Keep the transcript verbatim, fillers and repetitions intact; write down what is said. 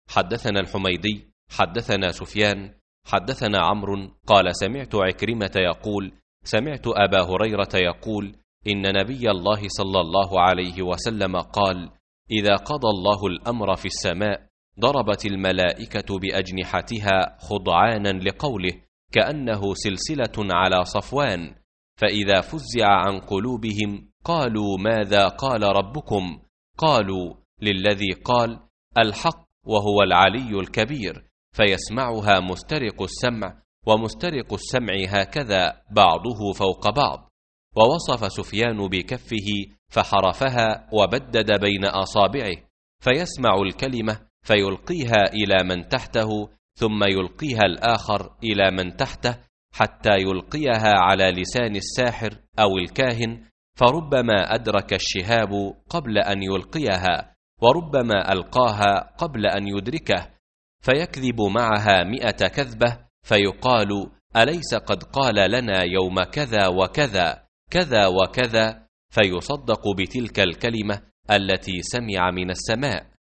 حدثنا الحميدي حدثنا سفيان حدثنا عمرو قال سمعت عكرمة يقول سمعت أبا هريرة يقول إن نبي الله صلى الله عليه وسلم قال إذا قضى الله الأمر في السماء ضربت الملائكة بأجنحتها خضعانا لقوله كأنه سلسلة على صفوان، فإذا فزع عن قلوبهم قالوا ماذا قال ربكم؟ قالوا للذي قال الحق وهو العلي الكبير، فيسمعها مسترق السمع ومسترق السمع هكذا بعضه فوق بعض. ووصف سفيان بكفه فحرفها وبدد بين أصابعه، فيسمع الكلمة فيلقيها إلى من تحته ثم يلقيها الآخر إلى من تحته حتى يلقيها على لسان الساحر أو الكاهن، فربما أدرك الشهاب قبل أن يلقيها وربما ألقاها قبل أن يدركه، فيكذب معها مئة كذبة فيقال أليس قد قال لنا يوم كذا وكذا كذا وكذا، فيصدق بتلك الكلمة التي سمع من السماء.